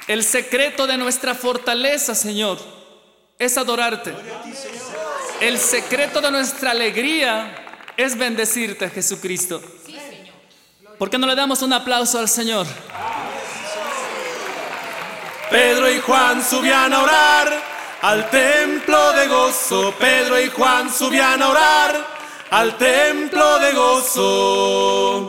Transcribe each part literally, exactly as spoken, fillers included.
El secreto de nuestra fortaleza, Señor, es adorarte. El secreto de nuestra alegría es bendecirte, Jesucristo. ¿Por qué no le damos un aplauso al Señor? Pedro y Juan subían a orar al templo de gozo. Pedro y Juan subían a orar al templo de gozo.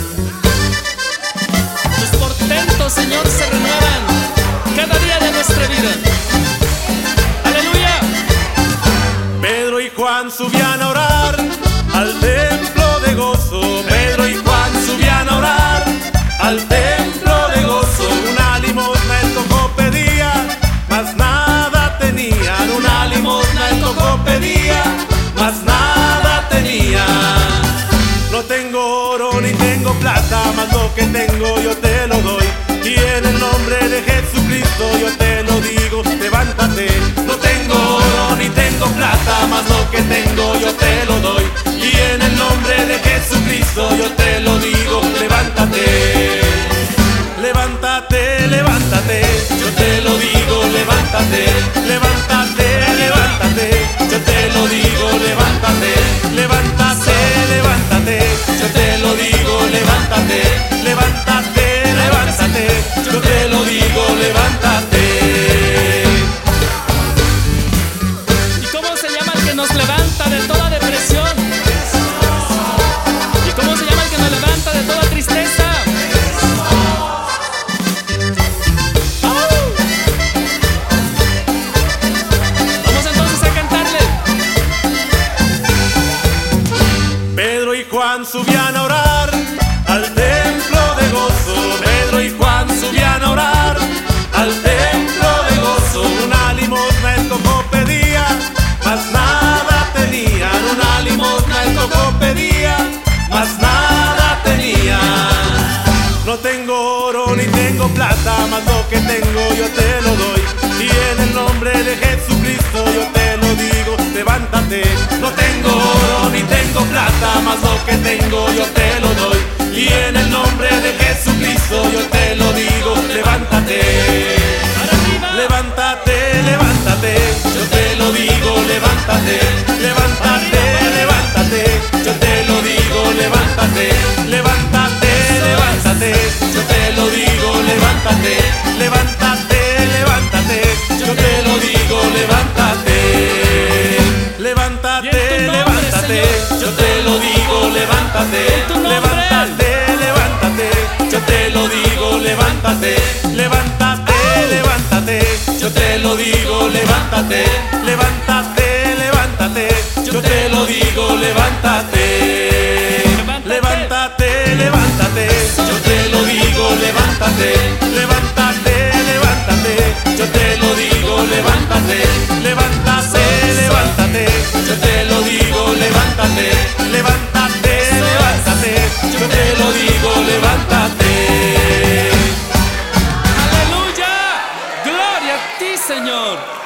Tus portentos, Señor, se renuevan cada día de nuestra vida. ¡Aleluya! Pedro y Juan subían a orar al templo de gozo. Pedro y Juan subían a orar al templo de gozo. Una limosna el cojo pedía, mas nada tenían. Una limosna el cojo pedía, mas nada tenía. No tengo oro ni tengo plata, mas lo que tengo yo te lo doy. Y en el nombre de Jesucristo yo te lo digo, levántate. No tengo oro ni tengo plata, mas lo que tengo yo te lo doy. Y en el nombre de Jesucristo yo te lo digo, levántate. Levántate, levántate, yo te lo digo, levántate. Levántate, levántate, yo te lo digo, levántate. Levántate, levántate, yo te lo digo, levántate. Levántate, levántate, yo te lo digo, levántate. ¿Y cómo se llama el que nos levanta de toda depresión? ¿Y cómo se llama el que nos levanta de toda tristeza? Vamos entonces a cantarle. Pedro y Juan subían a orar al templo de gozo. Pedro y Juan subían a orar al templo de gozo. Una limosna el cojo pedía, mas nada tenían. Una limosna el cojo pedía, mas nada tenía. No tengo oro ni tengo plata, mas lo que tengo yo te lo doy. Y en el nombre de Jesucristo yo te lo digo, levántate. No tengo oro ni tengo plata, mas lo que tengo yo te lo doy. Y en el nombre de Jesucristo yo te lo digo, levántate. Levántate, levántate, yo te lo digo, levántate. Levántate, levántate, yo te lo digo, levántate. Levántate, levántate, yo te lo digo, levántate. Levántate, levántate, yo te lo digo, levántate. Levántate, levántate, yo te lo digo, levántate. Levántate, levántate, yo te lo digo, levántate. Levántate, levántate, yo te lo digo, levántate. Levántate, levántate, yo te lo digo, levántate. Levántate, levántate, yo te lo digo, levántate. Levántate, levántate, yo te lo digo, levántate. Levántate, levántate, yo te lo digo, levántate. Levántate, levántate, yo te lo digo, levántate. ¡Aleluya! ¡Gloria a ti, Señor!